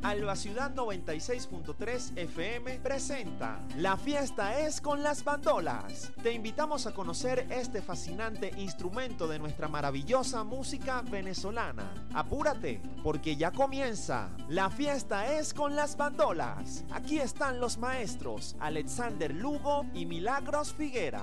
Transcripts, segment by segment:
Alba Ciudad 96.3 FM presenta La fiesta es con las bandolas. Te invitamos a conocer este fascinante instrumento de nuestra maravillosa música venezolana. Apúrate, porque ya comienza. La fiesta es con las bandolas. Aquí están los maestros Alexander Lugo y Milagros Figuera.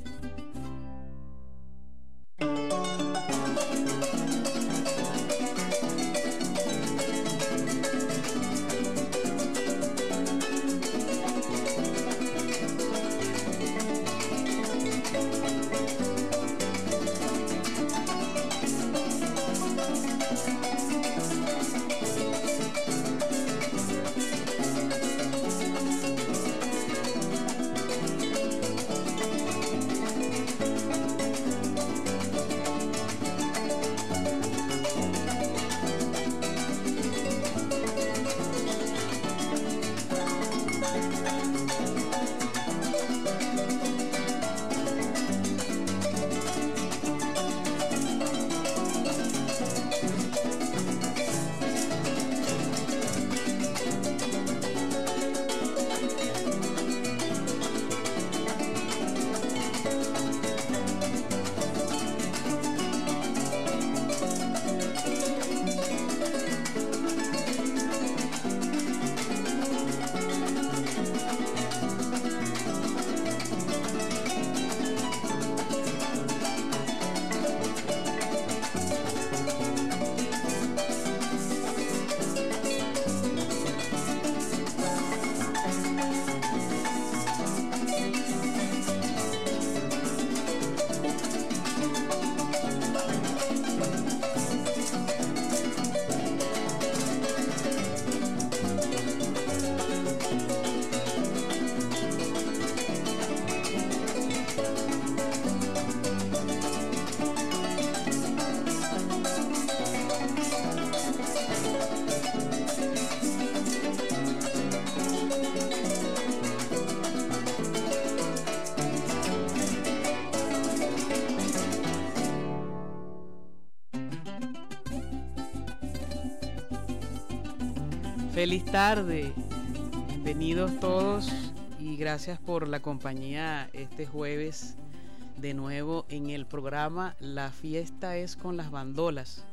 Feliz tarde, bienvenidos todos y gracias por la compañía este jueves de nuevo en el programa La fiesta es con las bandolas,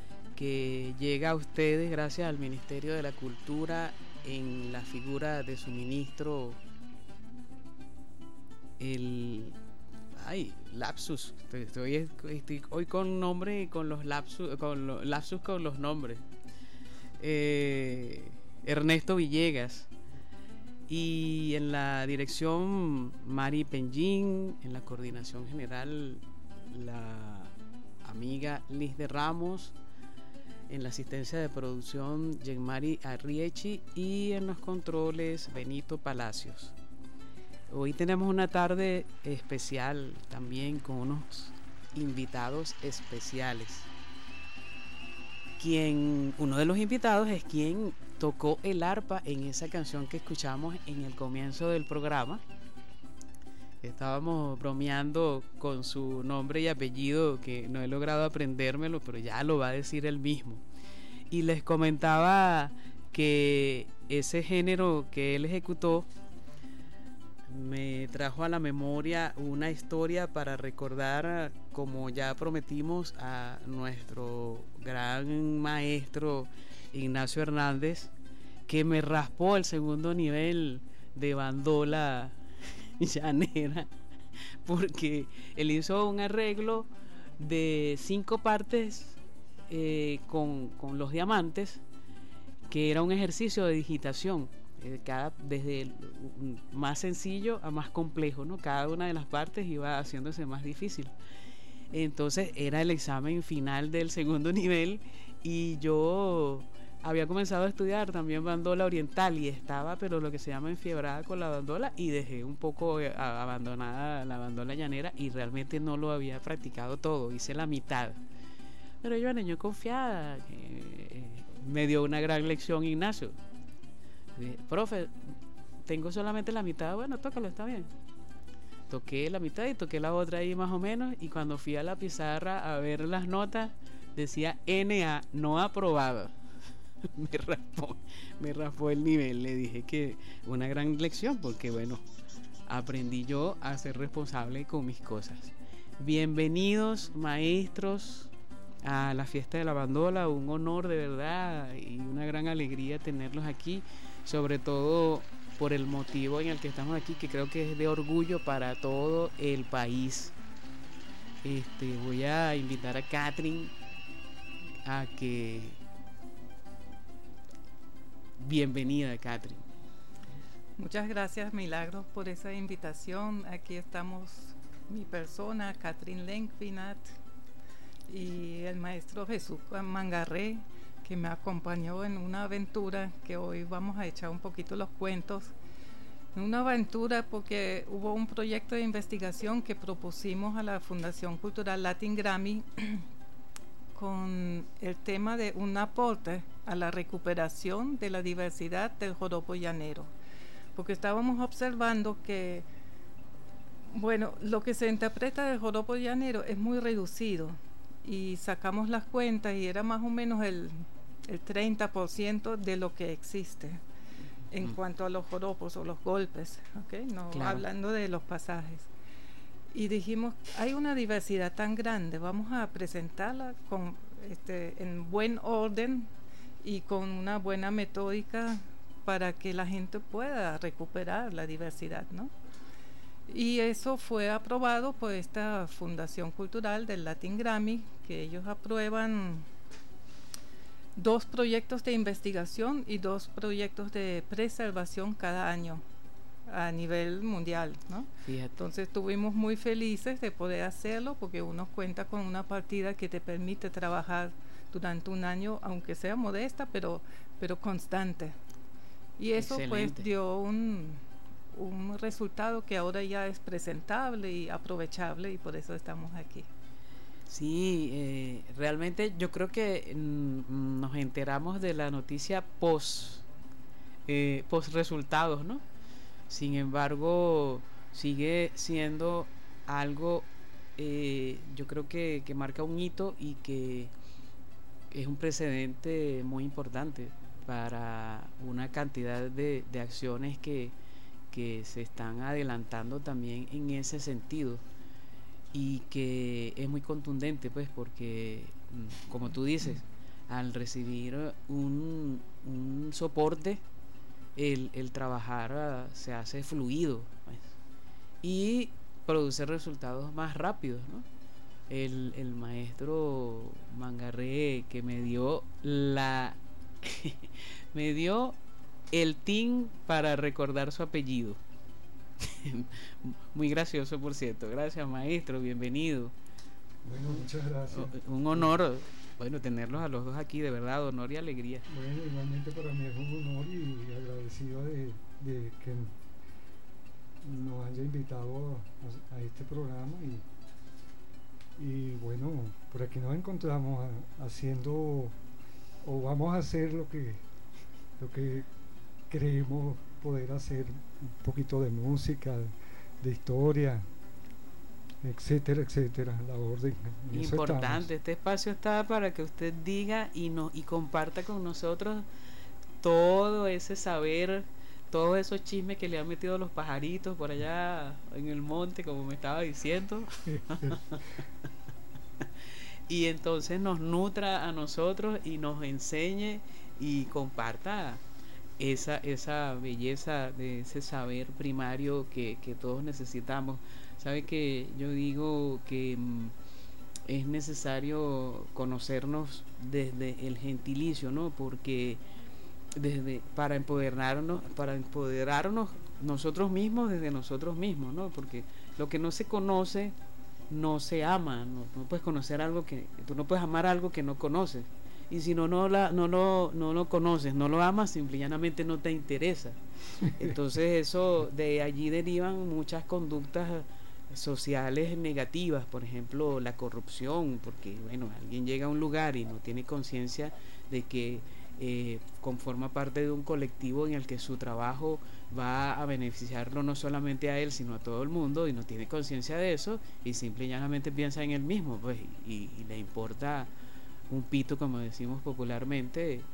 que llega a ustedes gracias al Ministerio de la Cultura en la figura de su ministro, lapsus, estoy hoy con nombre y con los lapsus con los nombres. Ernesto Villegas, y en la dirección Mari Penjín, en la coordinación general la amiga Liz de Ramos, en la asistencia de producción Jean-Marie Arriechi y en los controles Benito Palacios. Hoy tenemos una tarde especial también con unos invitados especiales. Uno de los invitados es quien tocó el arpa en esa canción que escuchamos en el comienzo del programa. Estábamos bromeando con su nombre y apellido, que no he logrado aprendérmelo, pero ya lo va a decir él mismo. Y les comentaba que ese género que él ejecutó me trajo a la memoria una historia para recordar, como ya prometimos, a nuestro gran maestro Ignacio Hernández, que me raspó el segundo nivel de bandola llanera, porque él hizo un arreglo de 5 partes con los diamantes, que era un ejercicio de digitación, desde el más sencillo a más complejo, ¿no? Cada una de las partes iba haciéndose más difícil. Entonces era el examen final del segundo nivel y yo había comenzado a estudiar también bandola oriental y estaba, pero lo que se llama, enfiebrada con la bandola, y dejé un poco abandonada la bandola llanera y realmente no lo había practicado todo, hice la mitad. Pero yo confiada, me dio una gran lección Ignacio. Profe, tengo solamente la mitad. Bueno, tócalo, está bien. Toqué la mitad y toqué la otra ahí más o menos, y cuando fui a la pizarra a ver las notas decía NA, no aprobado. me raspó el nivel. Le dije que una gran lección, porque bueno, aprendí yo a ser responsable con mis cosas. Bienvenidos, maestros, a la fiesta de la bandola. Un honor de verdad y una gran alegría tenerlos aquí, sobre todo por el motivo en el que estamos aquí, que creo que es de orgullo para todo el país. Voy a invitar a Catherine a que... Bienvenida, Catherine. Muchas gracias, Milagros, por esa invitación. Aquí estamos mi persona, Catherine Lenkvinat, y el maestro Jesús Mangarré, que me acompañó en una aventura que hoy vamos a echar un poquito los cuentos. Una aventura porque hubo un proyecto de investigación que propusimos a la Fundación Cultural Latin Grammy con el tema de un aporte a la recuperación de la diversidad del joropo llanero, porque estábamos observando que, bueno, lo que se interpreta del joropo llanero es muy reducido, y sacamos las cuentas y era más o menos el 30% de lo que existe en cuanto a los joropos o los golpes, ¿okay? No, claro, hablando de los pasajes. Y dijimos, hay una diversidad tan grande, vamos a presentarla con, en buen orden y con una buena metódica para que la gente pueda recuperar la diversidad, ¿no? Y eso fue aprobado por esta Fundación Cultural del Latin Grammy, que ellos aprueban 2 proyectos de investigación y 2 proyectos de preservación cada año a nivel mundial, ¿no? Fíjate. Entonces estuvimos muy felices de poder hacerlo, porque uno cuenta con una partida que te permite trabajar durante un año, aunque sea modesta, pero constante. Y eso pues dio un resultado que ahora ya es presentable y aprovechable, y por eso estamos aquí. Sí, realmente yo creo que nos enteramos de la noticia post resultados, ¿no? Sin embargo, sigue siendo algo, yo creo que marca un hito y que es un precedente muy importante para una cantidad de acciones que se están adelantando también en ese sentido, y que es muy contundente, pues, porque como tú dices, al recibir un soporte, el trabajar se hace fluido, pues, y produce resultados más rápidos, ¿no? El maestro Mangarré, que me dio me dio el tin para recordar su apellido. Muy gracioso, por cierto. Gracias, maestro, bienvenido. Bueno, muchas gracias. Un honor, bueno, tenerlos a los dos aquí, de verdad, honor y alegría. Bueno, igualmente para mí es un honor y agradecido de que nos haya invitado a este programa, y bueno, por aquí nos encontramos haciendo, o vamos a hacer lo que creemos poder hacer, un poquito de música, de historia, etcétera, etcétera, la orden. Importante, este espacio está para que usted diga y comparta con nosotros todo ese saber, todos esos chismes que le han metido los pajaritos por allá en el monte, como me estaba diciendo. Y entonces nos nutra a nosotros y nos enseñe y comparta esa belleza de ese saber primario que todos necesitamos. Sabe que yo digo que es necesario conocernos desde el gentilicio, ¿no? Porque para empoderarnos nosotros mismos, desde nosotros mismos, ¿no? Porque lo que no se conoce no se ama. No puedes conocer algo que tú no puedes amar, algo que no conoces. Y si no lo conoces, no lo amas, simple y llanamente no te interesa. Entonces eso, de allí derivan muchas conductas sociales negativas, por ejemplo la corrupción, porque bueno, alguien llega a un lugar y no tiene conciencia de que conforma parte de un colectivo en el que su trabajo va a beneficiarlo no solamente a él, sino a todo el mundo, y no tiene conciencia de eso, y simple y llanamente piensa en él mismo, pues, y le importa un pito, como decimos popularmente,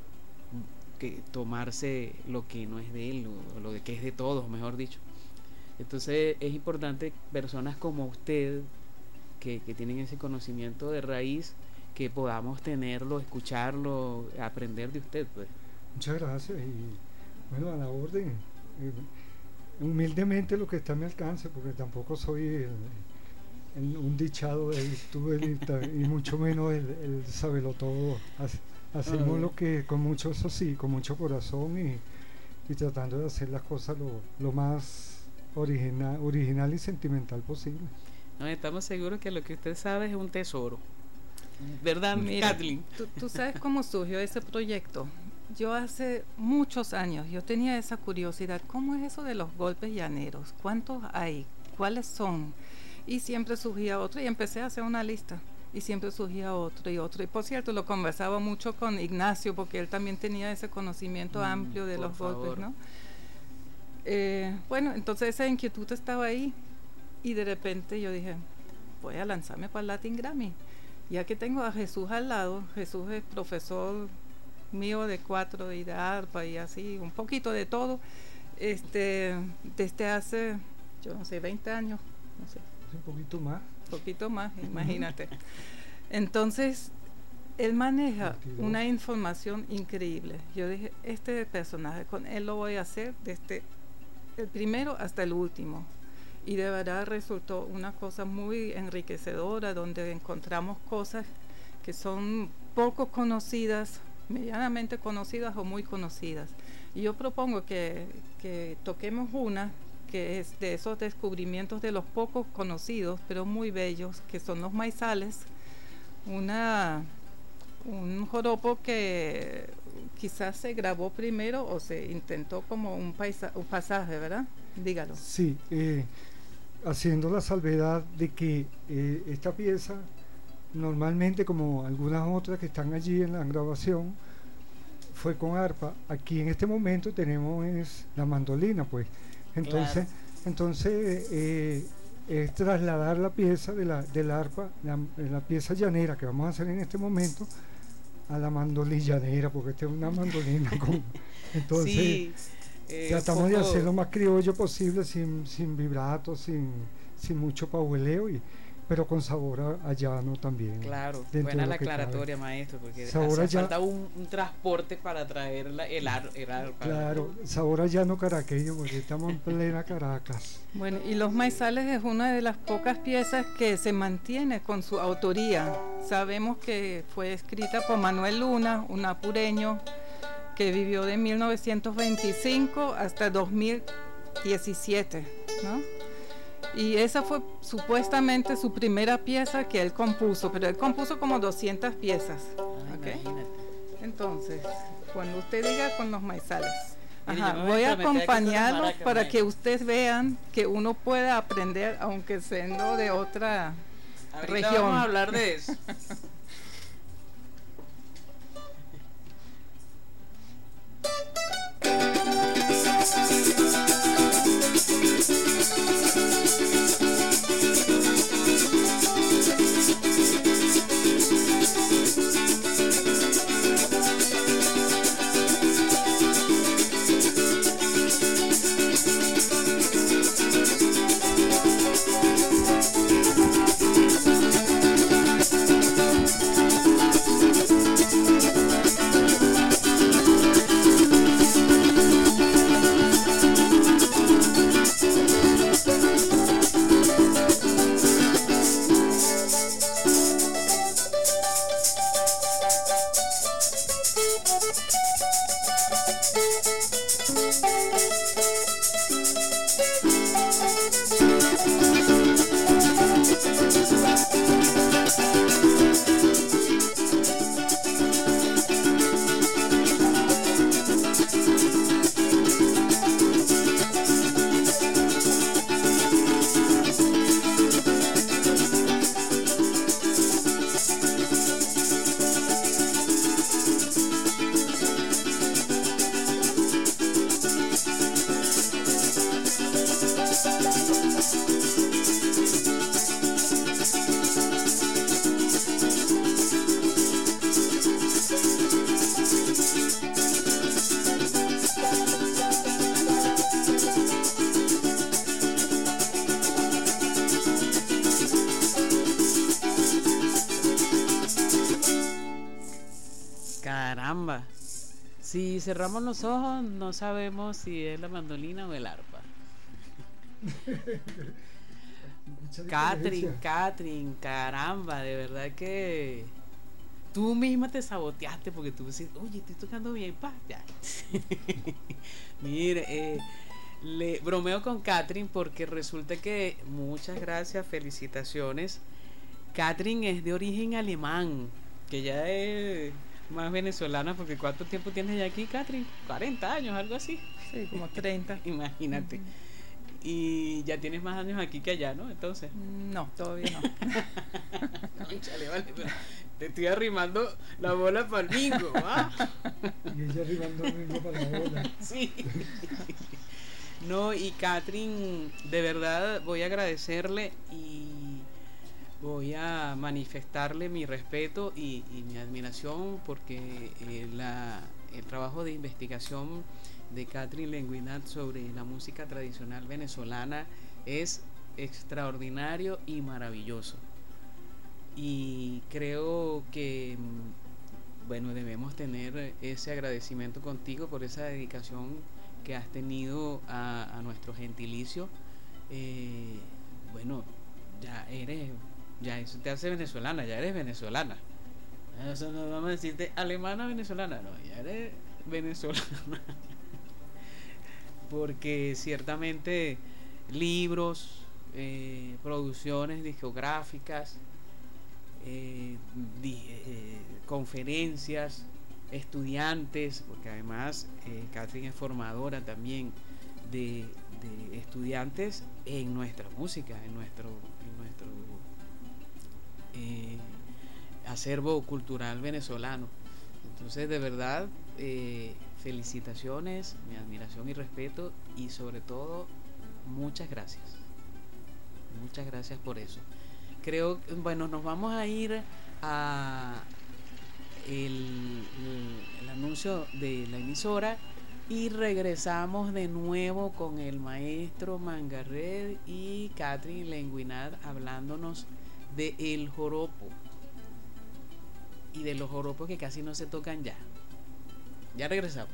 que tomarse lo que no es de él, o lo que es de todos, mejor dicho. Entonces es importante personas como usted que tienen ese conocimiento de raíz, que podamos tenerlo, escucharlo, aprender de usted, pues. Muchas gracias y bueno, a la orden. Humildemente lo que está a mi alcance, porque tampoco soy un dichado y mucho menos el sabelotodo. Hacemos lo que con mucho, eso sí, con mucho corazón y tratando de hacer las cosas lo más original y sentimental posible. No, estamos seguros que lo que usted sabe es un tesoro, ¿verdad, Kathleen? ¿Tú sabes cómo surgió ese proyecto? Yo hace muchos años, yo tenía esa curiosidad, ¿cómo es eso de los golpes llaneros? ¿Cuántos hay? ¿Cuáles son? Y siempre surgía otro y empecé a hacer una lista y siempre surgía otro y otro. Y por cierto, lo conversaba mucho con Ignacio porque él también tenía ese conocimiento amplio de los golpes, ¿no? Bueno, entonces esa inquietud estaba ahí y de repente yo dije, voy a lanzarme para el Latin Grammy. Ya que tengo a Jesús al lado, Jesús es profesor mío de 4 y de arpa y así, un poquito de todo, desde hace, yo no sé, 20 años, no sé. Un poquito más, imagínate. Entonces, él maneja 22. Una información increíble. Yo dije, este personaje, con él lo voy a hacer desde el primero hasta el último. Y de verdad resultó una cosa muy enriquecedora, donde encontramos cosas que son poco conocidas, medianamente conocidas o muy conocidas. Y yo propongo que toquemos una que es de esos descubrimientos de los pocos conocidos, pero muy bellos, que son los maizales, un joropo que quizás se grabó primero o se intentó como un pasaje, ¿verdad? Dígalo. Sí, haciendo la salvedad de que esta pieza, normalmente como algunas otras que están allí en la grabación, fue con arpa. Aquí en este momento tenemos la mandolina, pues. Entonces, claro. Entonces es trasladar la pieza del arpa, la pieza llanera que vamos a hacer en este momento, a la mandolina llanera, porque esta es una mandolina entonces sí, tratamos de hacer lo más criollo posible, sin vibrato, sin mucho pahueleo, pero con sabor a llano también. Claro, buena la aclaratoria, maestro, porque hace falta un transporte para traer el arpa. Claro, sabor a llano caraqueño, porque estamos en plena Caracas. Bueno, y Los Maizales es una de las pocas piezas que se mantiene con su autoría. Sabemos que fue escrita por Manuel Luna, un apureño que vivió de 1925 hasta 2017, ¿no? Y esa fue supuestamente su primera pieza que él compuso, pero él compuso como 200 piezas. ¿Okay? Entonces, cuando usted diga con Los Maizales, voy a acompañarlos para que ustedes vean que uno puede aprender, aunque siendo de otra región. Vamos a hablar de eso. Caramba. Si cerramos los ojos, no sabemos si es la mandolina o el arpa. Catherine, caramba, de verdad que tú misma te saboteaste porque tú decís, oye, estoy tocando bien, pa, ya. Mire, le bromeo con Catherine porque resulta que, muchas gracias, felicitaciones. Catherine es de origen alemán, que ya es más venezolana, porque ¿cuánto tiempo tienes ya aquí, Catherine? 40 años, algo así. Sí, como 30. Imagínate. Y ya tienes más años aquí que allá, ¿no? Entonces. No, todavía no. Chale, vale, pero te estoy arrimando la bola para el bingo, ¿ah? Y ella arrimando el bingo para la bola. Sí. No, y Catherine, de verdad voy a agradecerle y voy a manifestarle mi respeto y mi admiración porque el trabajo de investigación de Catherine Lenguinat sobre la música tradicional venezolana es extraordinario y maravilloso. Y creo que, bueno, debemos tener ese agradecimiento contigo por esa dedicación que has tenido a nuestro gentilicio. Bueno, ya eso te hace venezolana, ya eres venezolana. Eso no vamos a decirte alemana venezolana, no, ya eres venezolana. Porque ciertamente libros, producciones discográficas, conferencias, estudiantes, porque además Catherine es formadora también de estudiantes en nuestra música, en nuestro acervo cultural venezolano. Entonces, de verdad, felicitaciones, mi admiración y respeto, y sobre todo muchas gracias por eso. Creo que, bueno, nos vamos a ir a el anuncio de la emisora y regresamos de nuevo con el maestro Mangarred y Catherine Lenguinat hablándonos de el joropo y de los joropos que casi no se tocan ya. Ya regresamos.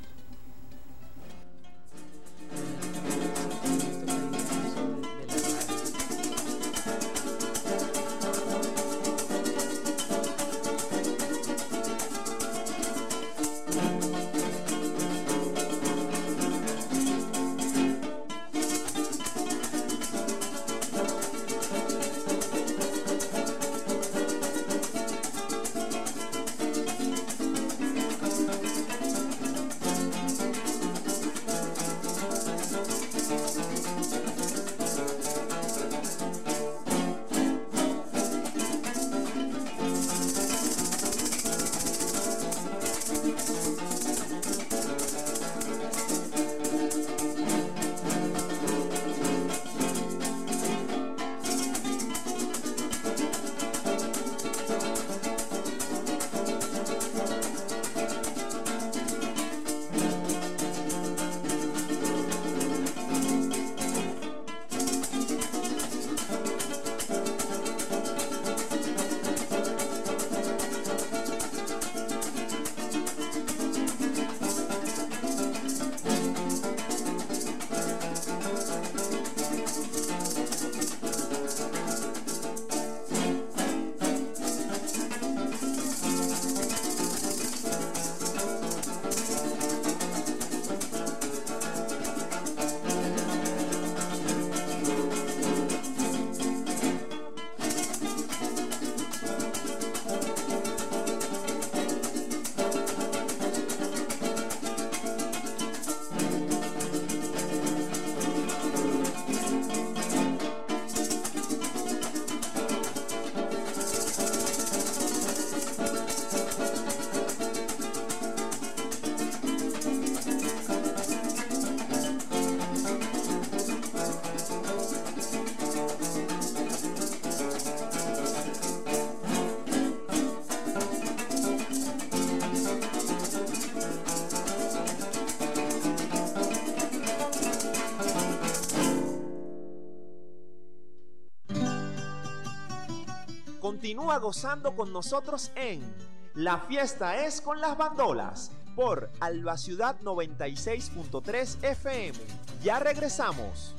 Continúa gozando con nosotros en La fiesta es con las bandolas por Alba Ciudad 96.3 FM. Ya regresamos.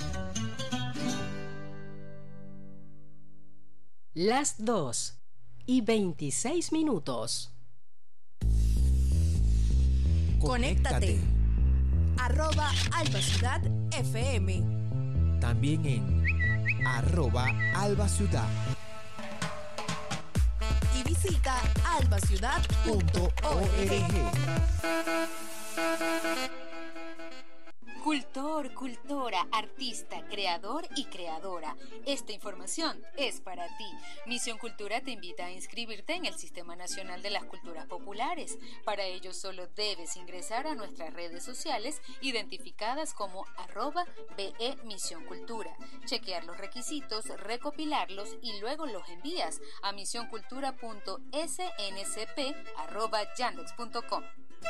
Las 2:26. Conéctate. @Alba Ciudad FM. También en @Alba Ciudad. Y visita albaciudad.org. Cultor, cultora, artista, creador y creadora. Esta información es para ti. Misión Cultura te invita a inscribirte en el Sistema Nacional de las Culturas Populares. Para ello solo debes ingresar a nuestras redes sociales identificadas como @BE Misión Cultura, chequear los requisitos, recopilarlos y luego los envías a misioncultura.sncp@yandex.com.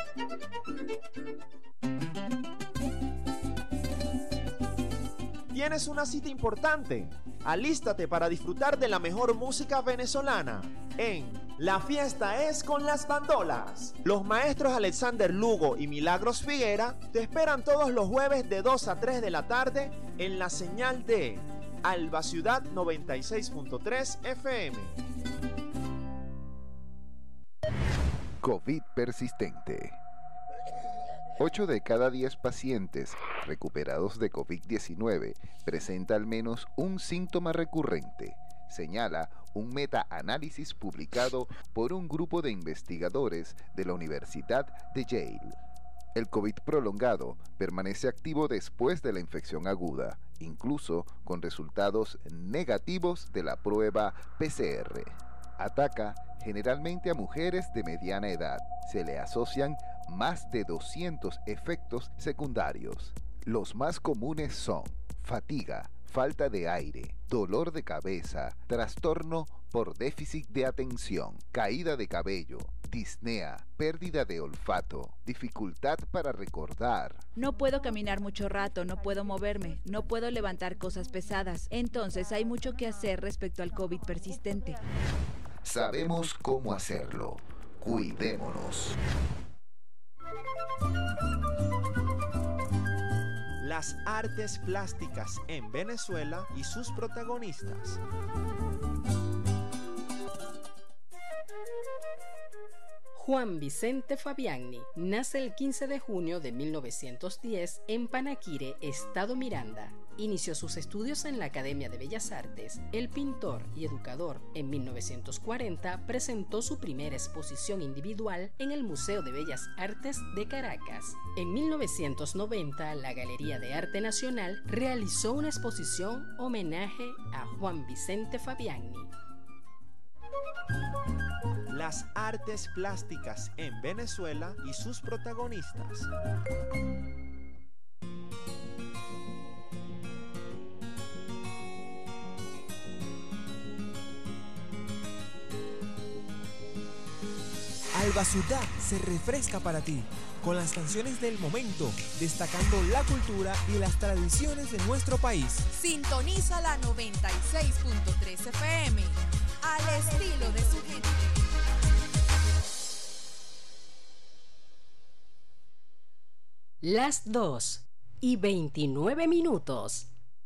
Tienes una cita importante. Alístate para disfrutar de la mejor música venezolana en La Fiesta es con las Bandolas. Los maestros Alexander Lugo y Milagros Figuera te esperan todos los jueves de 2 a 3 de la tarde en la señal de Alba Ciudad 96.3 FM. COVID persistente. 8 de cada 10 pacientes recuperados de COVID-19 presenta al menos un síntoma recurrente, señala un metaanálisis publicado por un grupo de investigadores de la Universidad de Yale. El COVID prolongado permanece activo después de la infección aguda, incluso con resultados negativos de la prueba PCR. Ataca generalmente a mujeres de mediana edad. Se le asocian más de 200 efectos secundarios. Los más comunes son fatiga, falta de aire, dolor de cabeza, trastorno por déficit de atención, caída de cabello, disnea, pérdida de olfato, dificultad para recordar. No puedo caminar mucho rato, no puedo moverme, no puedo levantar cosas pesadas. Entonces hay mucho que hacer respecto al COVID persistente. Sabemos cómo hacerlo. Cuidémonos. Las artes plásticas en Venezuela y sus protagonistas. Juan Vicente Fabiani nace el 15 de junio de 1910 en Panaquire, Estado Miranda. Inició sus estudios en la Academia de Bellas Artes. El pintor y educador, en 1940 presentó su primera exposición individual en el Museo de Bellas Artes de Caracas. En 1990, la Galería de Arte Nacional realizó una exposición homenaje a Juan Vicente Fabiani. Las artes plásticas en Venezuela y sus protagonistas. Alba Ciudad se refresca para ti, con las canciones del momento, destacando la cultura y las tradiciones de nuestro país. Sintoniza la 96.3 FM, al estilo de su gente. Las 2:29.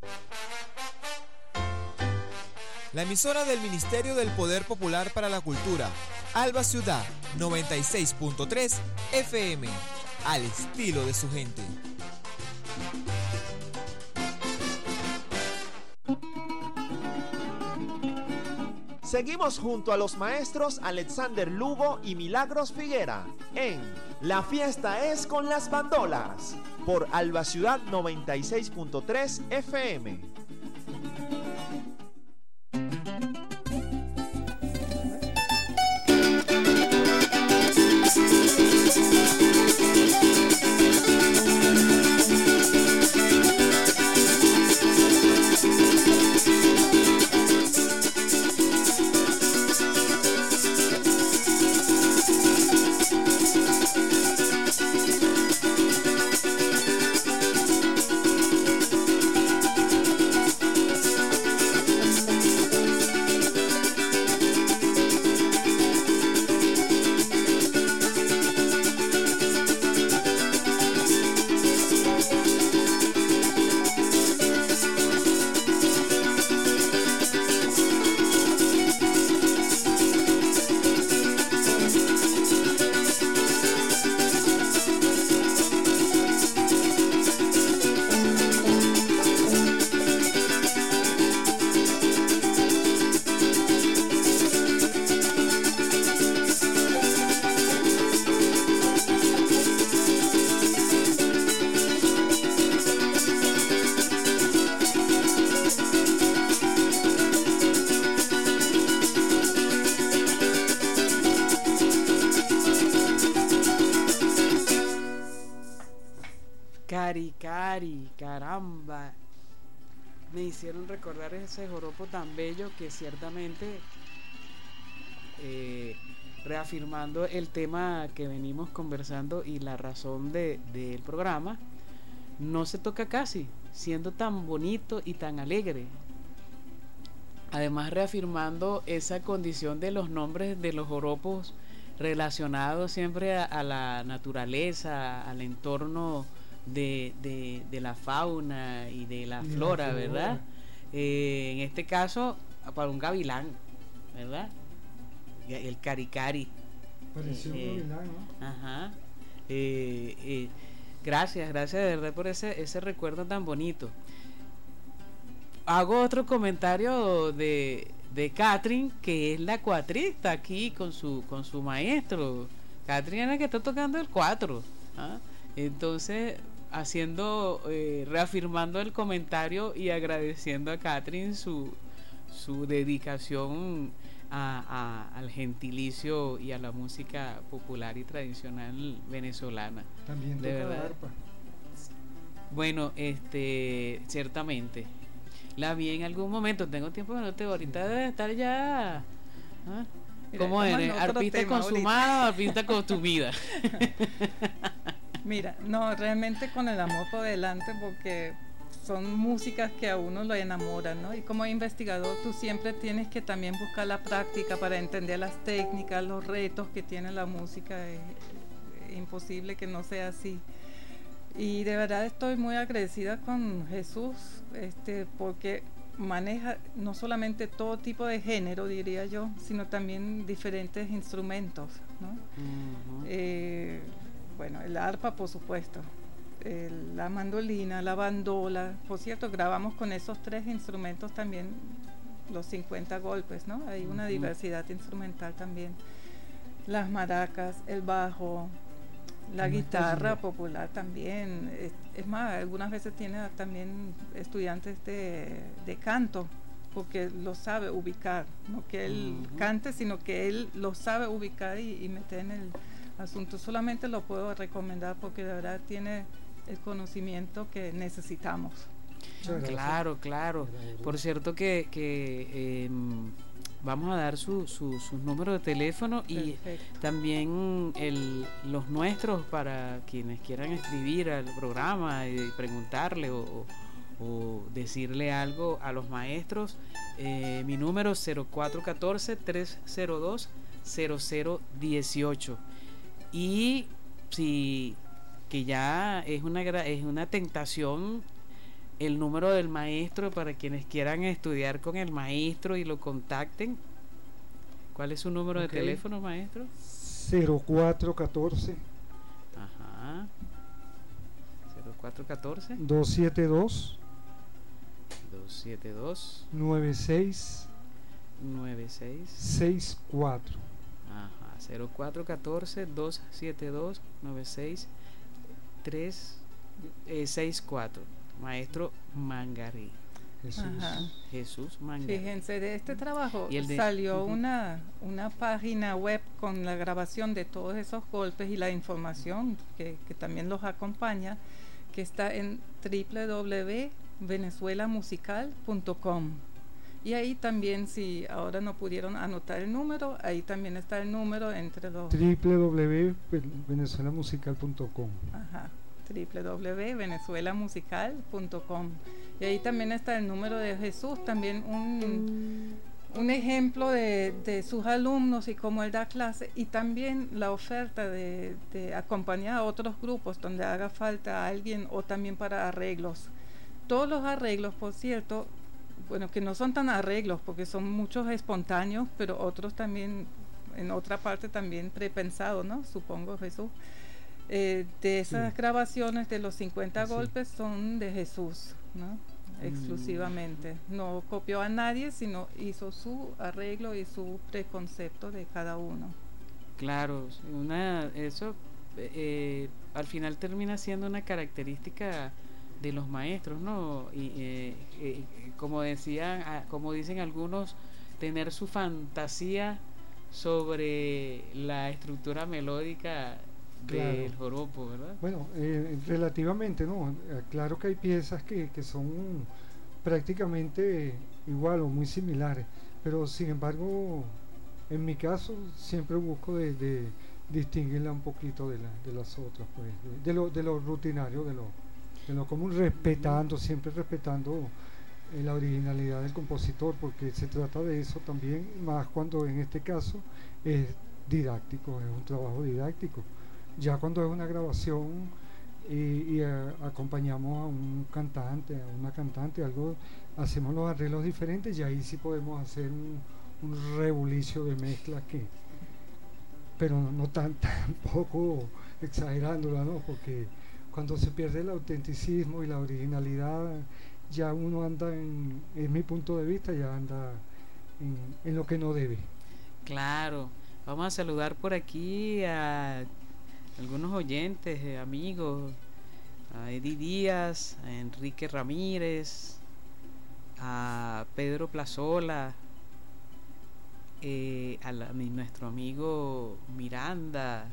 La emisora del Ministerio del Poder Popular para la Cultura, Alba Ciudad 96.3 FM, al estilo de su gente. Seguimos junto a los maestros Alexander Lugo y Milagros Figuera en La Fiesta es con las Bandolas por Alba Ciudad 96.3 FM. Cari, caramba. Me hicieron recordar ese joropo tan bello que ciertamente, reafirmando el tema que venimos conversando y la razón del programa, no se toca casi, siendo tan bonito y tan alegre. Además, reafirmando esa condición de los nombres de los joropos relacionados siempre a la naturaleza, al entorno de la fauna y de la flora, ¿verdad? En este caso, para un gavilán, ¿verdad? El caricari. Pareció un gavilán, ¿no? Ajá. Gracias de verdad por ese recuerdo tan bonito. Hago otro comentario de Catherine, que es la cuatrista aquí con su maestro. Catherine es la que está tocando el 4. ¿Ah? Entonces, reafirmando el comentario y agradeciendo a Catherine su dedicación al gentilicio y a la música popular y tradicional venezolana. También toca la arpa. Bueno, ciertamente la vi en algún momento, tengo tiempo que no te veo, ahorita debe estar ya. ¿Ah? ¿Cómo eres? ¿Arpista consumada o arpista consumida? Mira, no, realmente con el amor por delante, porque son músicas que a uno lo enamoran, ¿no? Y como investigador tú siempre tienes que también buscar la práctica para entender las técnicas, los retos que tiene la música. Es imposible que no sea así. Y de verdad estoy muy agradecida con Jesús, porque maneja no solamente todo tipo de género, diría yo, sino también diferentes instrumentos, ¿no? Uh-huh. Bueno, el arpa, por supuesto, la mandolina, la bandola. Por cierto, grabamos con esos 3 instrumentos también los 50 golpes, ¿no? Hay una diversidad instrumental también. Las maracas, el bajo, la guitarra popular también. Es más, algunas veces tiene también estudiantes de canto, porque lo sabe ubicar, no que él cante, sino que él lo sabe ubicar y meter en el asunto. Solamente lo puedo recomendar porque de verdad tiene el conocimiento que necesitamos. Claro. Por cierto que vamos a dar sus números de teléfono. Perfecto. Y también los nuestros para quienes quieran escribir al programa y preguntarle o decirle algo a los maestros. Mi número es 0414-302-0018. Y si que ya es una tentación el número del maestro para quienes quieran estudiar con el maestro y lo contacten. ¿Cuál es su número de teléfono, maestro? 0414 ajá 0414 272 9664. Ajá, 0414 272 9664. Maestro Mangarrí. Jesús Mangarrí. Fíjense, de este trabajo salió una página web con la grabación de todos esos golpes y la información que también los acompaña, que está en www.venezuelamusical.com. Y ahí también, si ahora no pudieron anotar el número, ahí también está el número entre los... www.venezuelamusical.com. Ajá, www.venezuelamusical.com. Y ahí también está el número de Jesús, también un ejemplo de sus alumnos y cómo él da clase, y también la oferta de acompañar a otros grupos donde haga falta alguien, o también para arreglos. Todos los arreglos, por cierto, bueno, que no son tan arreglos porque son muchos espontáneos, pero otros también, en otra parte también prepensados, ¿no? Supongo, Jesús. De esas grabaciones de los 50 golpes son de Jesús, ¿no? Exclusivamente. No copió a nadie, sino hizo su arreglo y su preconcepto de cada uno. Claro, eso al final termina siendo una característica de los maestros, ¿no? Y como dicen algunos, tener su fantasía sobre la estructura melódica del joropo, ¿verdad? Bueno, relativamente, ¿no? Claro que hay piezas que son prácticamente igual o muy similares, pero sin embargo, en mi caso, siempre busco de distinguirla un poquito de las otras, pues, de lo rutinario, de lo común, siempre respetando la originalidad del compositor, porque se trata de eso también, más cuando en este caso es didáctico, es un trabajo didáctico. Ya cuando es una grabación y acompañamos a un cantante, a una cantante, algo, hacemos los arreglos diferentes, y ahí sí podemos hacer un rebulicio de mezclas pero no tampoco exagerándola, ¿no? Porque cuando se pierde el autenticismo y la originalidad, ya uno anda en mi punto de vista, ya anda en lo que no debe. Claro, vamos a saludar por aquí a algunos oyentes, amigos, a Eddie Díaz, a Enrique Ramírez, a Pedro Plazola, nuestro amigo Miranda,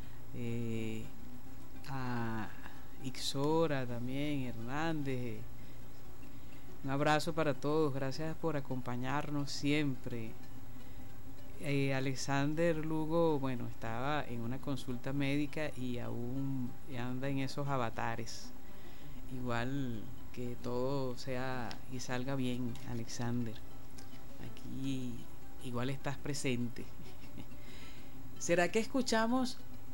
a Ixora también, Hernández. Un abrazo para todos, gracias por acompañarnos siempre. Alexander Lugo, bueno, estaba en una consulta médica y aún anda en esos avatares. Igual que todo sea y salga bien, Alexander. Aquí igual estás presente. ¿Será que escuchamos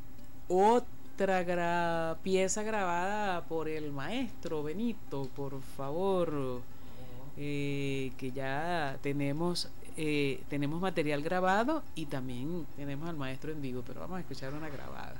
otra pieza grabada por el maestro Benito, por favor? Que ya tenemos material grabado y también tenemos al maestro en vivo, pero vamos a escuchar una grabada.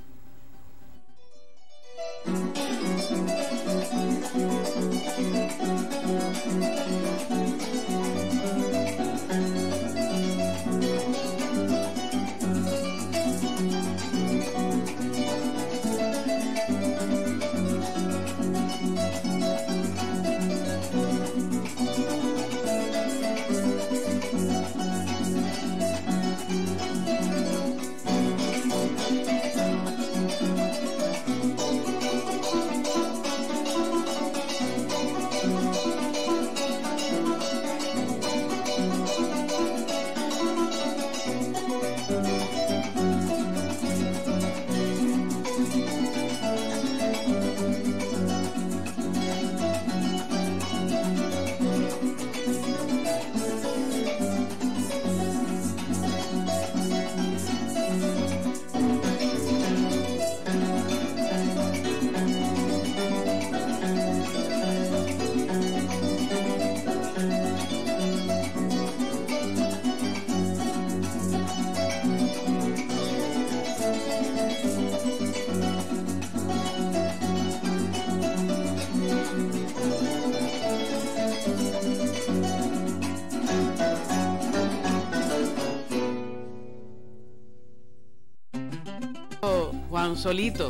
Solito,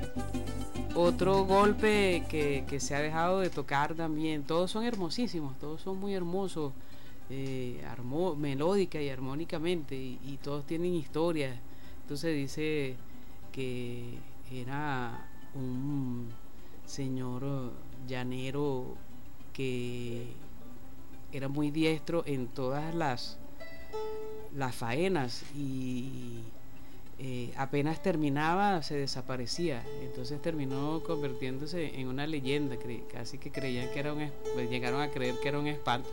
otro golpe que se ha dejado de tocar también. Todos son hermosísimos, todos son muy hermosos, melódica y armónicamente, y todos tienen historias. Entonces dice que era un señor llanero que era muy diestro en todas las faenas, y apenas terminaba se desaparecía. Entonces terminó convirtiéndose en una leyenda. Casi que creían que era llegaron a creer que era un espanto.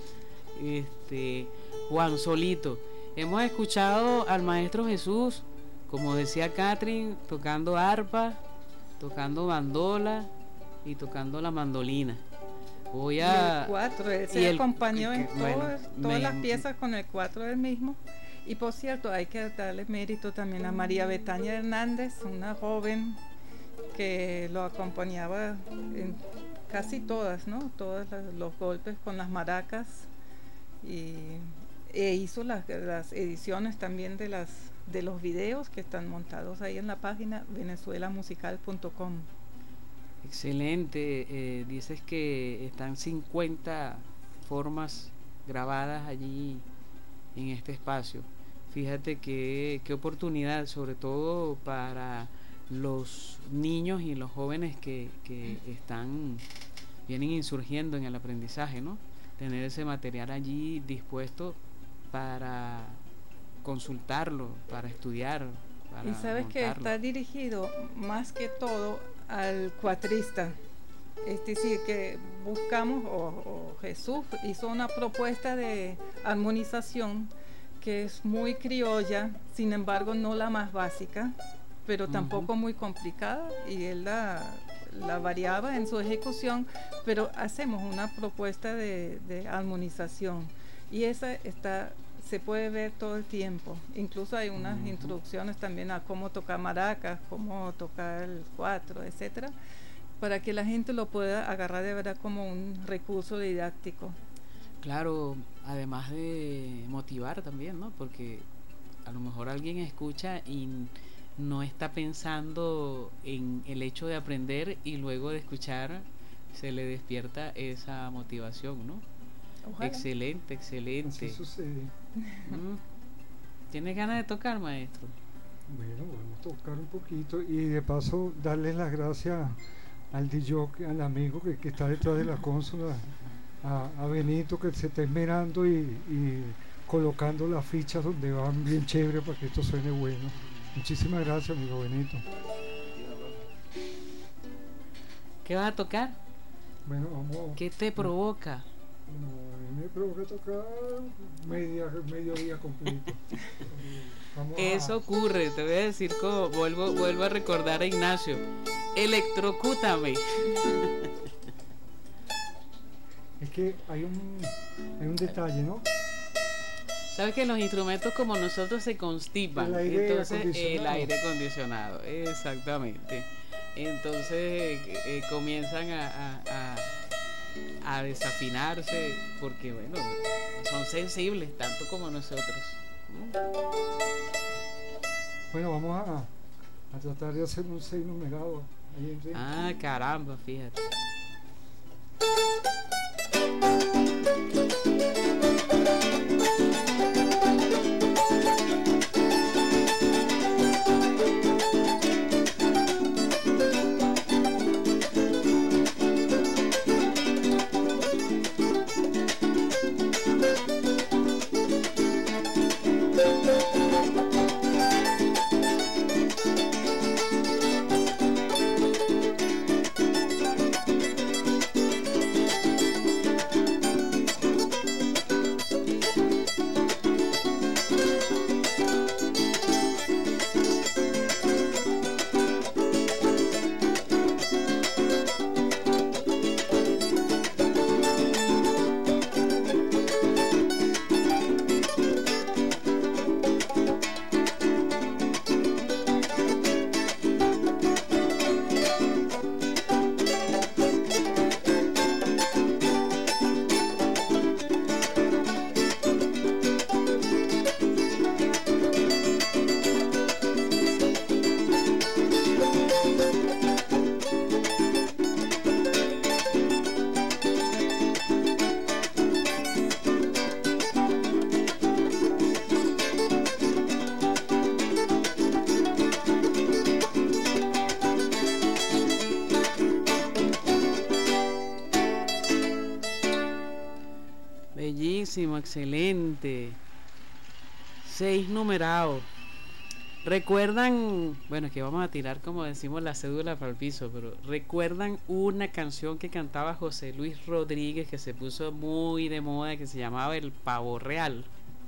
Juan Solito. Hemos escuchado al maestro Jesús, como decía Catherine, tocando arpa, tocando bandola y tocando la mandolina. Y el cuatro, se acompañó en todas las piezas con el cuatro del mismo. Y por cierto, hay que darle mérito también a María Betania Hernández, una joven que lo acompañaba en casi todas, ¿no? Todos los golpes con las maracas, e hizo las ediciones también de los videos que están montados ahí en la página venezuelamusical.com. Excelente. Dices que están 50 formas grabadas allí en este espacio. Fíjate qué oportunidad, sobre todo para los niños y los jóvenes que vienen insurgiendo en el aprendizaje, ¿no? Tener ese material allí dispuesto para consultarlo, para estudiar, para y sabes que está dirigido más que todo al cuatrista, es decir, que buscamos, o Jesús hizo una propuesta de armonización que es muy criolla, sin embargo no la más básica, pero tampoco muy complicada, y él la variaba en su ejecución, pero hacemos una propuesta de armonización, y esa se puede ver todo el tiempo. Incluso hay unas introducciones también a cómo tocar maracas, cómo tocar el cuatro, etcétera, para que la gente lo pueda agarrar de verdad como un recurso didáctico. Claro, además de motivar también, ¿no? Porque a lo mejor alguien escucha y no está pensando en el hecho de aprender, y luego de escuchar se le despierta esa motivación, ¿no? Ojalá. Excelente. Así sucede. ¿Tienes ganas de tocar, maestro? Bueno, vamos a tocar un poquito, y de paso darles las gracias al DJ, al amigo que está detrás de la consola, a Benito, que se está esmerando y colocando las fichas donde van bien chévere para que esto suene bueno. Muchísimas gracias, amigo Benito. ¿Qué vas a tocar? Bueno, vamos. ¿Qué te provoca? No, me provoca tocar mediodía completo. Eso ocurre, te voy a decir como vuelvo a recordar a Ignacio. Electrocútame. Es que hay un detalle, ¿no? Sabes que los instrumentos como nosotros se constipan, entonces el aire acondicionado, exactamente. Entonces comienzan a desafinarse, porque bueno, son sensibles tanto como nosotros. Bueno, vamos a tratar de hacer un 6 numerado. Caramba, fíjate. Excelente. 6 numerados. ¿Recuerdan? Bueno, es que vamos a tirar, como decimos, la cédula para el piso, pero ¿recuerdan una canción que cantaba José Luis Rodríguez, que se puso muy de moda, que se llamaba El Pavo Real?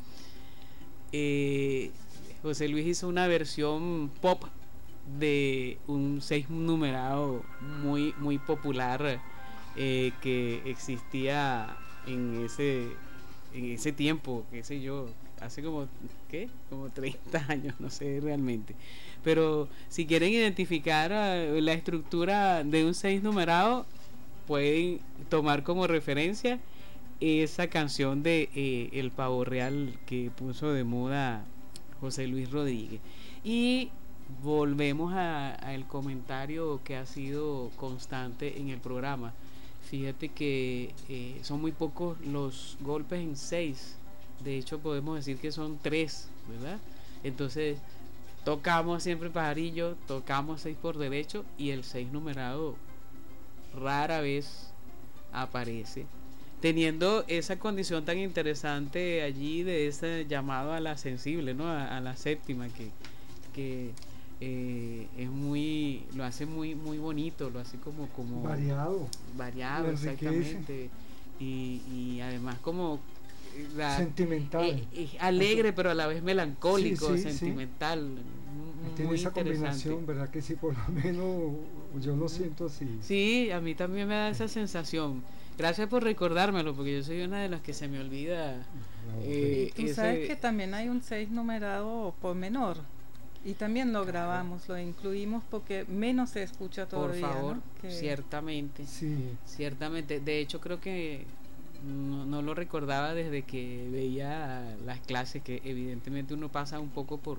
José Luis hizo una versión pop de un 6 numerado muy, muy popular, que existía en ese tiempo, qué sé yo, hace como 30 años, no sé realmente. Pero si quieren identificar la estructura de un 6 numerado, pueden tomar como referencia esa canción de El Pavo Real que puso de moda José Luis Rodríguez. Y volvemos al comentario que ha sido constante en el programa. Fíjate que son muy pocos los golpes en 6. De hecho, podemos decir que son 3, ¿verdad? Entonces, tocamos siempre pajarillo, tocamos 6 por derecho y el 6 numerado rara vez aparece, teniendo esa condición tan interesante allí de ese llamado a la sensible, ¿no? A la séptima, que es muy, lo hace muy bonito, lo hace como variado, exactamente, y además como sentimental, alegre pero a la vez melancólico, sentimental. Tiene muy esa combinación, ¿verdad? Que sí, por lo menos yo lo siento así. Sí, a mí también me da esa sensación. Gracias por recordármelo, porque yo soy una de las que se me olvida. Tú sabes que también hay un 6 numerado por menor, y también lo grabamos, lo incluimos porque menos se escucha todavía. Por favor, ¿no? ciertamente. Sí. Ciertamente. De hecho, creo que no lo recordaba desde que veía las clases, que evidentemente uno pasa un poco por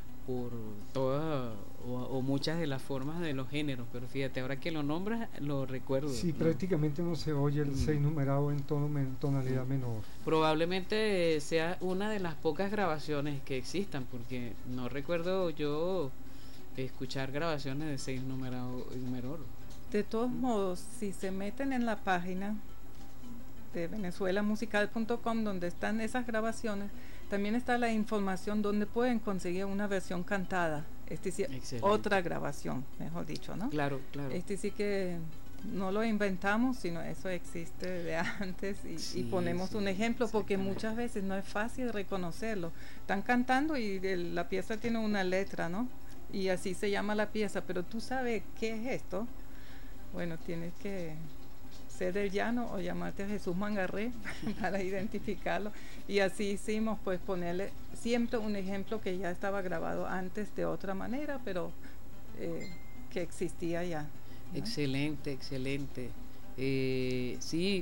todas o muchas de las formas de los géneros, pero fíjate, ahora que lo nombras, lo recuerdo. Sí, prácticamente no se oye el 6 numerado en tonalidad menor. Probablemente sea una de las pocas grabaciones que existan, porque no recuerdo yo escuchar grabaciones de 6 numerado en menor. De todos modos, si se meten en la página de venezuelamusical.com, donde están esas grabaciones, también está la información donde pueden conseguir una versión cantada, otra grabación, mejor dicho, ¿no? Claro. Sí que no lo inventamos, sino eso existe de antes, y ponemos un ejemplo, porque muchas veces no es fácil reconocerlo. Están cantando y la pieza tiene una letra, ¿no? Y así se llama la pieza, pero tú sabes qué es esto. Bueno, tienes que ser del llano o llamarte a Jesús Mangarré para identificarlo, y así hicimos, pues ponerle siempre un ejemplo que ya estaba grabado antes de otra manera, pero que existía ya, ¿no? Excelente. Sí,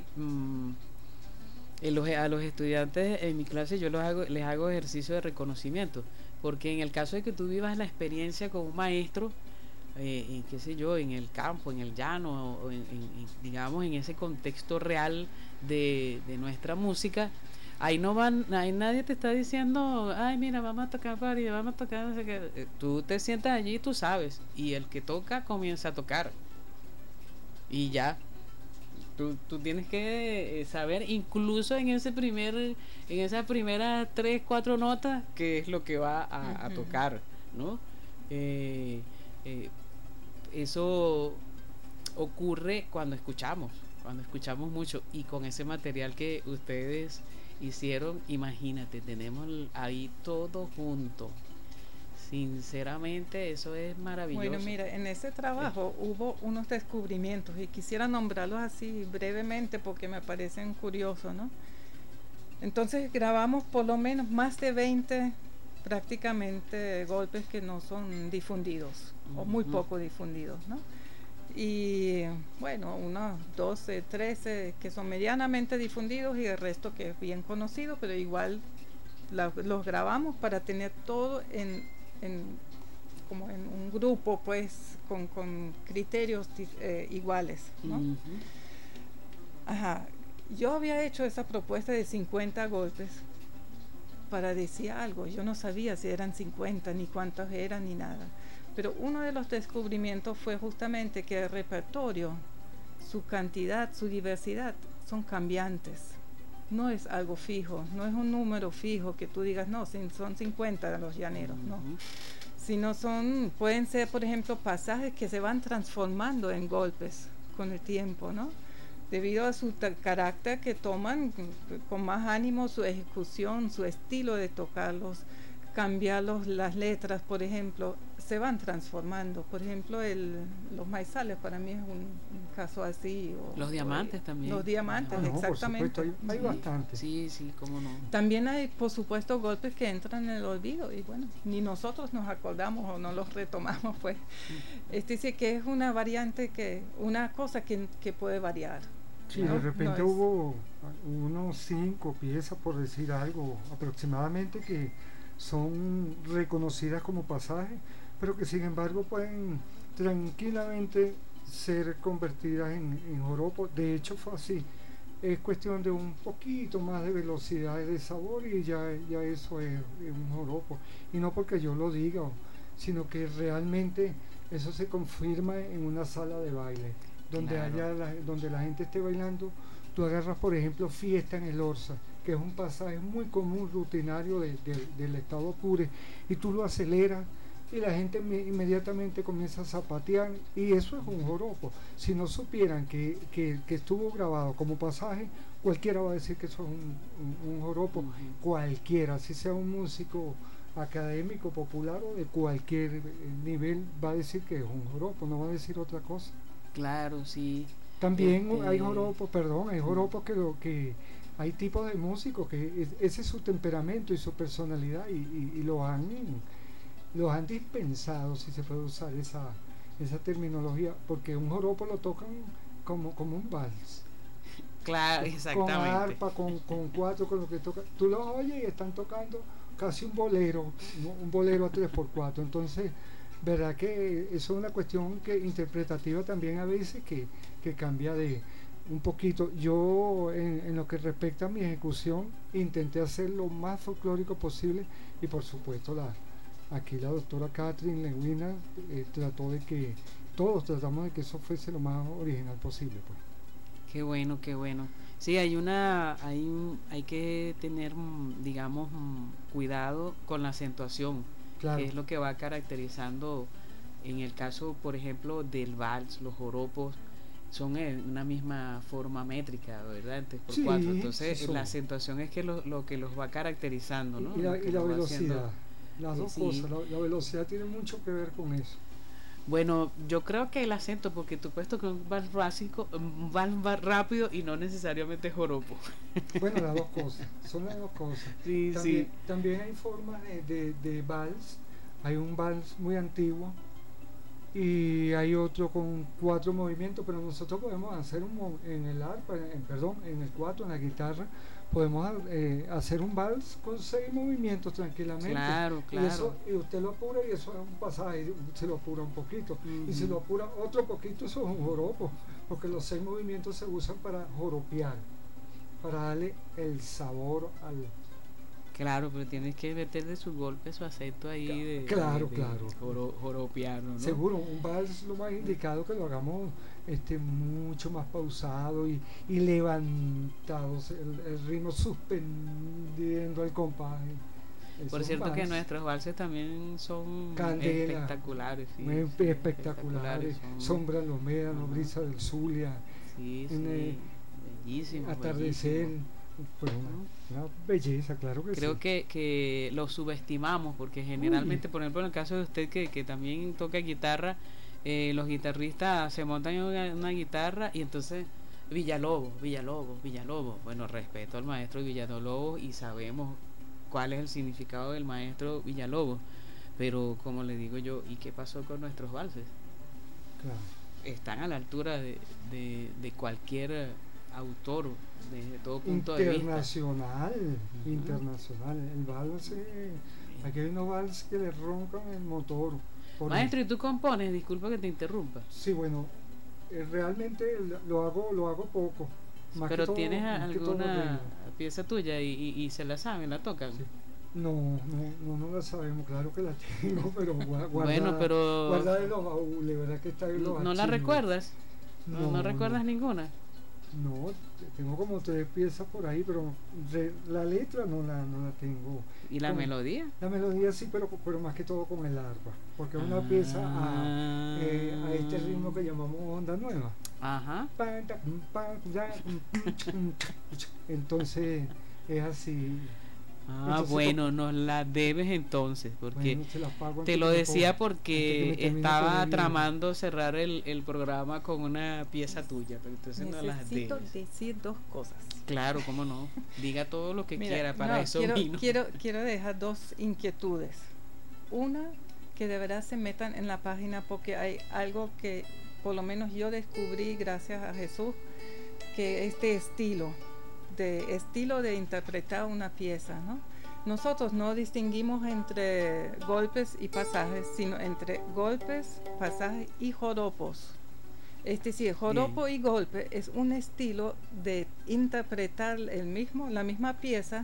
a los estudiantes en mi clase yo les hago ejercicio de reconocimiento, porque en el caso de que tú vivas la experiencia con un maestro, qué sé yo, en el campo, en el llano, o digamos en ese contexto real de nuestra música, ahí nadie te está diciendo, ay, mira, vamos a tocar vamos a tocar, no sé qué. Tú te sientas allí y tú sabes, y el que toca comienza a tocar, y ya tú tienes que saber, incluso en esas primeras 3-4 notas, qué es lo que va a tocar, ¿no? Eso ocurre cuando escuchamos mucho, y con ese material que ustedes hicieron, imagínate, tenemos ahí todo junto. Sinceramente, eso es maravilloso. Bueno, mira, en ese trabajo hubo unos descubrimientos, y quisiera nombrarlos así brevemente porque me parecen curiosos, ¿no? Entonces grabamos por lo menos más de 20 prácticamente golpes que no son difundidos, o muy poco difundidos, ¿no? Y bueno, unos 12, 13 que son medianamente difundidos, y el resto que es bien conocido, pero igual los grabamos para tener todo como en un grupo, pues con criterios iguales, ¿no? Yo había hecho esa propuesta de 50 golpes para decir algo. Yo no sabía si eran 50, ni cuántos eran, ni nada. Pero uno de los descubrimientos fue justamente que el repertorio, su cantidad, su diversidad, son cambiantes. No es algo fijo, no es un número fijo que tú digas, no, son 50 los llaneros, no. Sino pueden ser, por ejemplo, pasajes que se van transformando en golpes con el tiempo, ¿no? Debido a su carácter, que toman con más ánimo su ejecución, su estilo de tocarlos, cambiarlos, las letras, por ejemplo, se van transformando. Por ejemplo, los maizales para mí es un caso así. Los diamantes también. Los diamantes, exactamente. Por supuesto, hay bastante. Sí, cómo no. También hay, por supuesto, golpes que entran en el olvido, y bueno, ni nosotros nos acordamos o no los retomamos, pues. Dice que es una variante, una cosa que puede variar. Sí, de repente hubo unos 5 piezas, por decir algo, aproximadamente, que son reconocidas como pasajes, pero que sin embargo pueden tranquilamente ser convertidas en joropo. De hecho fue así, es cuestión de un poquito más de velocidad y de sabor, y ya eso es un joropo, y no porque yo lo diga, sino que realmente eso se confirma en una sala de baile, donde Claro. donde la gente esté bailando. Tú agarras, por ejemplo, Fiesta en el Orsa, que es un pasaje muy común, rutinario del estado Apure, y tú lo aceleras y la gente inmediatamente comienza a zapatear, y eso es un joropo. Si no supieran que estuvo grabado como pasaje, cualquiera va a decir que eso es un joropo. Cualquiera, si sea un músico académico, popular o de cualquier nivel, va a decir que es un joropo, no va a decir otra cosa. Claro, sí. También hay joropos, hay joropos que hay tipos de músicos que ese es su temperamento y su personalidad, y los han dispensado, si se puede usar esa terminología, porque un joropo lo tocan como un vals. Claro, exactamente. Con arpa, con cuatro, con lo que toca. Tú los oyes y están tocando casi un bolero a 3x4. Entonces, verdad que eso es una cuestión interpretativa también a veces que cambia de un poquito. Yo, en lo que respecta a mi ejecución, intenté hacer lo más folclórico posible, y por supuesto aquí la doctora Catherine Lewina trató de que todos tratamos de que eso fuese lo más original posible, pues. Qué bueno, qué bueno. Sí, hay que tener, digamos, cuidado con la acentuación, Claro. que es lo que va caracterizando, en el caso, por ejemplo, del vals, los joropos son en una misma forma métrica, ¿verdad? 3x4. Sí, Entonces, sí la acentuación es que lo que los va caracterizando, ¿no? Y la Lo va velocidad, haciendo. las dos Sí. cosas. La velocidad tiene mucho que ver con eso. Bueno, yo creo que el acento, porque tú puedes tocar un vals básico, un vals rápido, y no necesariamente joropo. Bueno, las dos cosas, son las dos cosas. Sí, También hay formas de vals. Hay un vals muy antiguo y hay otro con 4 movimientos, pero nosotros podemos hacer en el arpa, en el 4, en la guitarra, podemos hacer un vals con 6 movimientos tranquilamente. Claro, claro. Y usted lo apura, y eso es un pasaje, se lo apura un poquito. Y si lo apura otro poquito, eso es un joropo, porque los 6 movimientos se usan para joropear, para darle el sabor al... Claro, pero tienes que meterle su golpe, su acento ahí Claro. joropiano, ¿no? Seguro, un vals lo más indicado que lo hagamos mucho más pausado y levantados, el ritmo suspendiendo el compás. Por cierto que nuestros valses también son Candela, espectaculares. Sí, espectaculares. Sombra Lomeda, Brisa del Zulia. Sí, bellísimo. Atardecer. Pues una belleza, claro que Creo sí. que lo subestimamos, porque generalmente, por ejemplo, en el caso de usted que también toca guitarra, los guitarristas se montan en una guitarra y entonces Villalobos. Bueno, respeto al maestro Villalobos y sabemos cuál es el significado del maestro Villalobos, pero como le digo yo, ¿y qué pasó con nuestros valses? Claro. Están a la altura de cualquier autor desde todo punto de vista. Internacional. El vals, aquí hay unos vals que le roncan el motor. Maestro, ¿y tú compones? Disculpa que te interrumpa. Sí, bueno, realmente lo hago poco. Más pero que todo, tienes más que todo alguna arreglo. pieza tuya y se la saben, la tocan. Sí. No la sabemos, claro que la tengo, pero guardada, bueno, pero guardada en los baúles, ¿verdad? Que está en los ¿no la archivos. recuerdas? ¿No recuerdas ninguna? No, tengo como 3 piezas por ahí, pero la letra no la tengo. ¿Y la melodía? La melodía sí, pero más que todo con el arpa, porque es una pieza a este ritmo que llamamos onda nueva. Ajá. Entonces es así. Entonces, bueno, nos la debes entonces, porque bueno, se las pago te lo decía porque estaba tramando cerrar el programa con una pieza tuya, pero entonces no las debes. Necesito decir 2 cosas. Claro, cómo no. Diga todo lo que Mira, quiera, para eso vino. Quiero dejar 2 inquietudes. Una, que de verdad se metan en la página, porque hay algo que por lo menos yo descubrí gracias a Jesús, que estilo de interpretar una pieza, ¿no? Nosotros no distinguimos entre golpes y pasajes, sino entre golpes, pasajes y joropos. Es decir, joropo Bien. Y golpe es un estilo de interpretar la misma pieza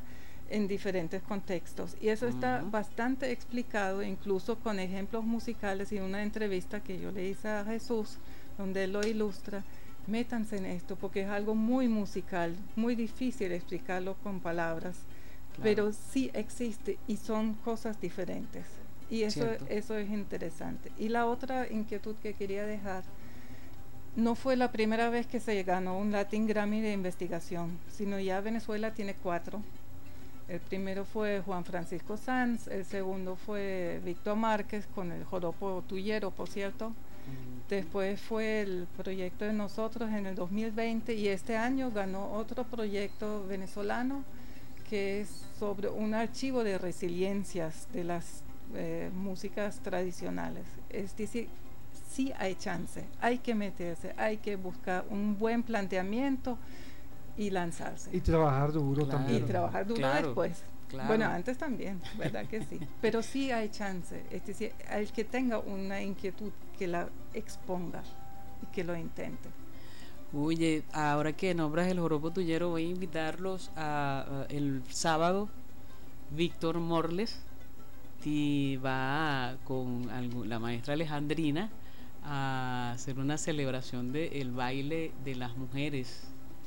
en diferentes contextos. Y eso está bastante explicado, incluso con ejemplos musicales y una entrevista que yo le hice a Jesús, donde él lo ilustra. Métanse en esto, porque es algo muy musical, muy difícil explicarlo con palabras, pero sí existe y son cosas diferentes. Y eso es interesante. Y la otra inquietud que quería dejar, no fue la primera vez que se ganó un Latin Grammy de investigación, sino ya Venezuela tiene 4. El primero fue Juan Francisco Sanz, el segundo fue Víctor Márquez con el Joropo Tuyero, por cierto. Después fue el proyecto de nosotros en el 2020 y este año ganó otro proyecto venezolano que es sobre un archivo de resiliencias de las músicas tradicionales. Es decir, sí hay chance, hay que meterse, hay que buscar un buen planteamiento y lanzarse. Y trabajar duro también. Y trabajar duro después. Bueno, antes también, ¿verdad que sí? Pero sí hay chance. Es decir, al que tenga una inquietud, que la exponga y que lo intente. Oye, ahora que nombras el Joropo Tuyero, voy a invitarlos a el sábado. Víctor Morles y va con la maestra Alejandrina a hacer una celebración del baile de las mujeres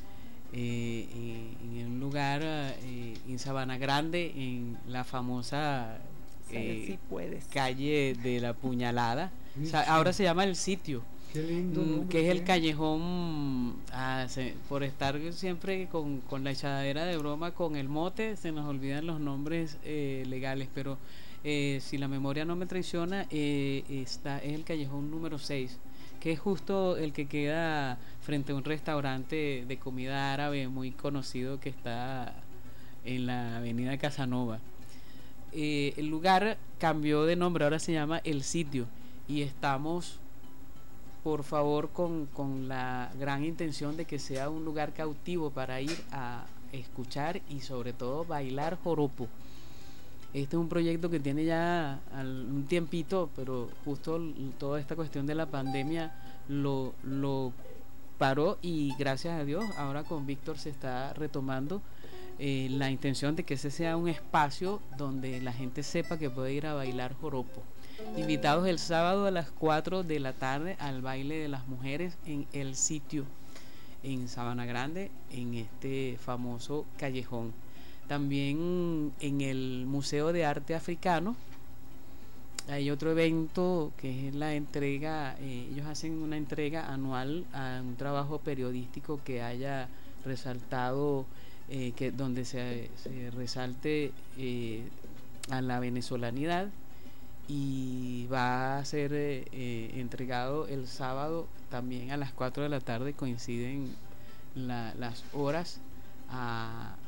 en un lugar en Sabana Grande, en la famosa calle de la Puñalada. O sea, ahora se llama El Sitio. Qué lindo, que es el callejón. Por estar siempre con la echadera de broma con el mote, se nos olvidan los nombres legales, pero si la memoria no me traiciona, es el callejón número 6, que es justo el que queda frente a un restaurante de comida árabe muy conocido que está en la avenida Casanova. El lugar cambió de nombre, ahora se llama El Sitio, y estamos, por favor, con la gran intención de que sea un lugar cautivo para ir a escuchar y sobre todo bailar joropo. Este es un proyecto que tiene ya un tiempito, pero justo toda esta cuestión de la pandemia lo paró, y gracias a Dios ahora con Víctor se está retomando la intención de que ese sea un espacio donde la gente sepa que puede ir a bailar joropo. Invitados el sábado a las 4 de la tarde al baile de las mujeres en El Sitio, en Sabana Grande, en este famoso callejón. También en el Museo de Arte Africano hay otro evento que es la entrega, ellos hacen una entrega anual a un trabajo periodístico que haya resaltado, donde se resalte a la venezolanidad, y va a ser entregado el sábado también a las 4 de la tarde. Coinciden las horas a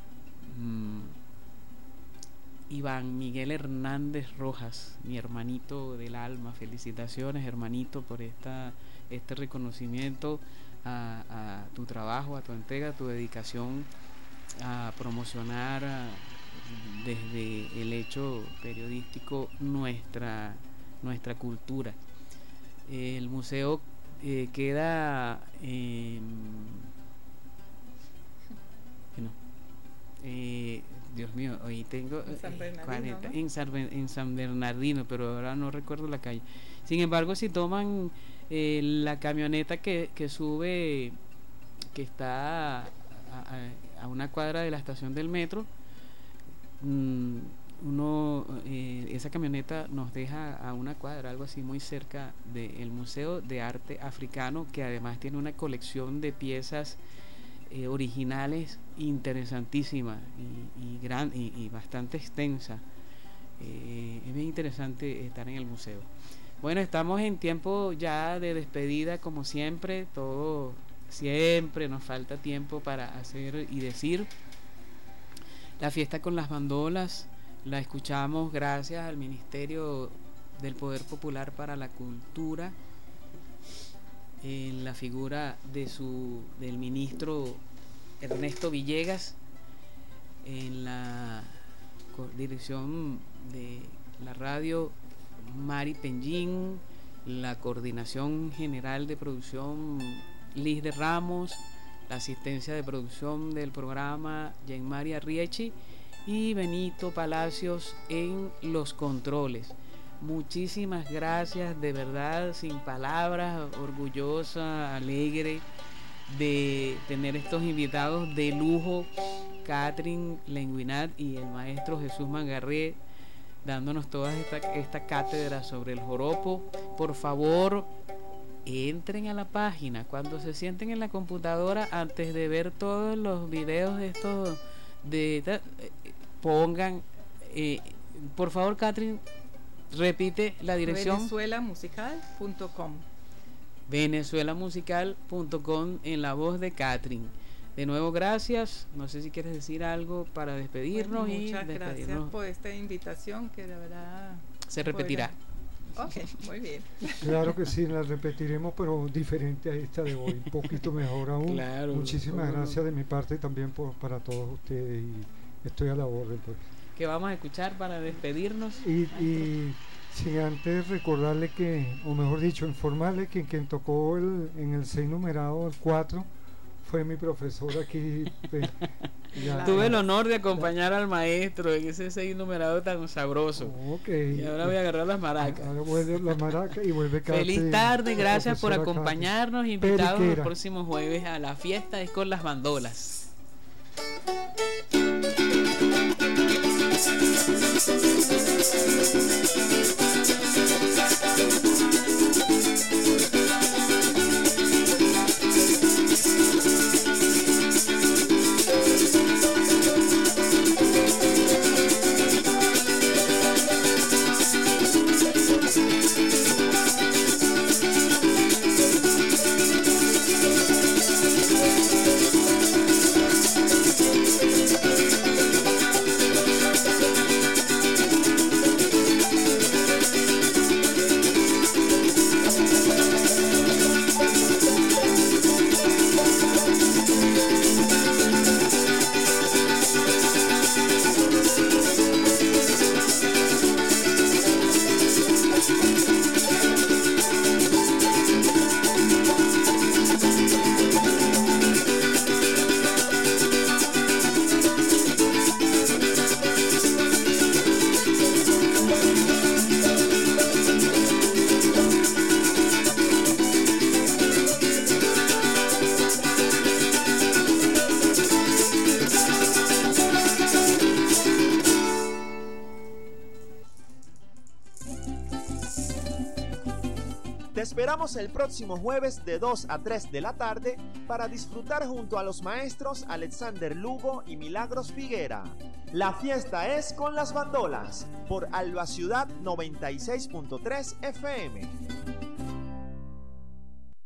Iván Miguel Hernández Rojas, mi hermanito del alma. Felicitaciones, hermanito, por este reconocimiento a tu trabajo, a tu entrega, a tu dedicación a promocionar desde el hecho periodístico nuestra cultura. El museo queda Dios mío, hoy tengo en San Bernardino, pero ahora no recuerdo la calle. Sin embargo, si toman la camioneta que sube, que está a una cuadra de la estación del metro, esa camioneta nos deja a una cuadra, algo así, muy cerca del Museo de Arte Africano, que además tiene una colección de piezas originales interesantísima y bastante extensa. Es bien interesante estar en el museo. Bueno, estamos en tiempo ya de despedida, como siempre. Siempre nos falta tiempo para hacer y decir. La fiesta con las bandolas la escuchamos gracias al Ministerio del Poder Popular para la Cultura, en la figura del ministro Ernesto Villegas, en la dirección de la radio Mari Penjín, la coordinación general de producción Liz de Ramos, la asistencia de producción del programa Jean María Riechi, y Benito Palacios en los controles. Muchísimas gracias, de verdad, sin palabras, orgullosa, alegre de tener estos invitados de lujo, Catherine Lenguinat y el maestro Jesús Mangarré, dándonos toda esta cátedra sobre el joropo. Por favor, entren a la página cuando se sienten en la computadora, antes de ver todos los videos de estos, pongan, por favor, Catherine, repite la dirección. venezuelamusical.com. venezuelamusical.com, en la voz de Catherine. De nuevo, gracias. No sé si quieres decir algo para despedirnos. Bueno, muchas gracias por esta invitación, que de verdad se repetirá. Ok, muy bien. Claro que sí, la repetiremos, pero diferente a esta de hoy, un poquito mejor aún. Claro, muchísimas gracias de mi parte también para todos ustedes, y estoy a la orden, pues. ¿Qué vamos a escuchar para despedirnos? Y sin antes recordarle que, o mejor dicho, informarle que quien tocó en el 6 numerado, el 4, fue mi profesor aquí. Tuve el honor de acompañar al maestro en ese 6 numerado tan sabroso. Okay. Y ahora voy a agarrar las maracas. Ahora vuelve las maracas y vuelve Feliz tarde, gracias por acompañarnos. Invitados el próximo jueves a la fiesta es con las bandolas. Te esperamos el próximo jueves de 2 a 3 de la tarde para disfrutar junto a los maestros Alexander Lugo y Milagros Figuera. La fiesta es con las bandolas por Alba Ciudad 96.3 FM.